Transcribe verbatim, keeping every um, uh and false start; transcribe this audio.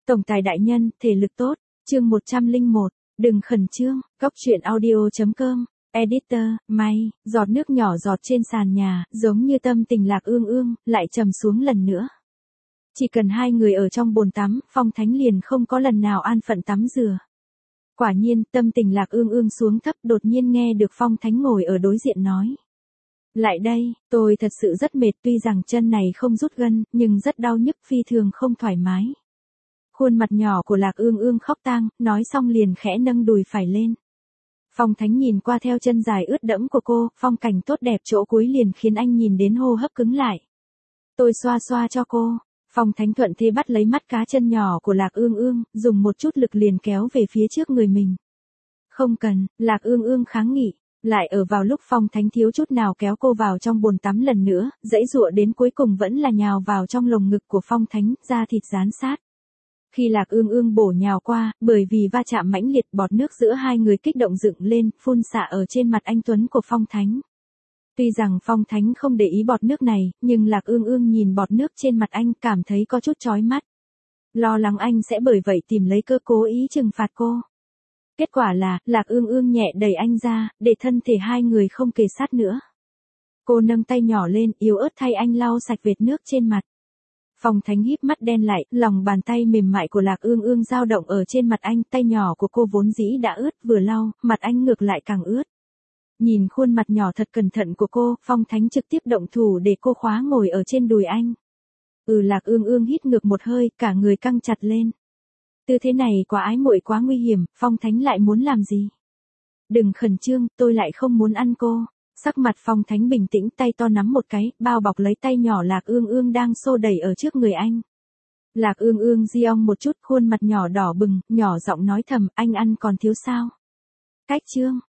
Tổng tài đại nhân, thể lực tốt, chương một trăm lẻ một, đừng khẩn trương, góc truyện audio.com, editor, may, giọt nước nhỏ giọt trên sàn nhà, giống như tâm tình Lạc Ương Ương, lại trầm xuống lần nữa. Chỉ cần hai người ở trong bồn tắm, Phong Thánh liền không có lần nào an phận tắm rửa. Quả nhiên, tâm tình Lạc Ương Ương xuống thấp, đột nhiên nghe được Phong Thánh ngồi ở đối diện nói. Lại đây, tôi thật sự rất mệt, tuy rằng chân này không rút gân, nhưng rất đau nhức, phi thường không thoải mái. Khuôn mặt nhỏ của Lạc Ương Ương khóc tang, nói xong liền khẽ nâng đùi phải lên. Phong Thánh nhìn qua theo chân dài ướt đẫm của cô, phong cảnh tốt đẹp chỗ cuối liền khiến anh nhìn đến hô hấp cứng lại. Tôi xoa xoa cho cô. Phong Thánh thuận thế bắt lấy mắt cá chân nhỏ của Lạc Ương Ương, dùng một chút lực liền kéo về phía trước người mình. Không cần, Lạc Ương Ương kháng nghị. Lại ở vào lúc Phong Thánh thiếu chút nào kéo cô vào trong bồn tắm lần nữa, dãy dụa đến cuối cùng vẫn là nhào vào trong lồng ngực của Phong Thánh, da thịt dán sát. Khi Lạc Ương Ương bổ nhào qua, bởi vì va chạm mãnh liệt, bọt nước giữa hai người kích động dựng lên, phun xạ ở trên mặt anh tuấn của Phong Thánh. Tuy rằng Phong Thánh không để ý bọt nước này, nhưng Lạc Ương Ương nhìn bọt nước trên mặt anh cảm thấy có chút chói mắt. Lo lắng anh sẽ bởi vậy tìm lấy cơ cố ý trừng phạt cô. Kết quả là, Lạc Ương Ương nhẹ đẩy anh ra, để thân thể hai người không kề sát nữa. Cô nâng tay nhỏ lên, yếu ớt thay anh lau sạch vệt nước trên mặt. Phong Thánh híp mắt đen lại, lòng bàn tay mềm mại của Lạc Ương Ương dao động ở trên mặt anh, tay nhỏ của cô vốn dĩ đã ướt, vừa lau, mặt anh ngược lại càng ướt. Nhìn khuôn mặt nhỏ thật cẩn thận của cô, Phong Thánh trực tiếp động thủ để cô khóa ngồi ở trên đùi anh. Ừ, Lạc Ương Ương hít ngược một hơi, cả người căng chặt lên. Tư thế này quá ái muội, quá nguy hiểm, Phong Thánh lại muốn làm gì? Đừng khẩn trương, tôi lại không muốn ăn cô. Sắc mặt Phong Thánh bình tĩnh, tay to nắm một cái, bao bọc lấy tay nhỏ Lạc Ương Ương đang xô đẩy ở trước người anh. Lạc Ương Ương di ong một chút, khuôn mặt nhỏ đỏ bừng, nhỏ giọng nói thầm, anh ăn còn thiếu sao? Cách chương,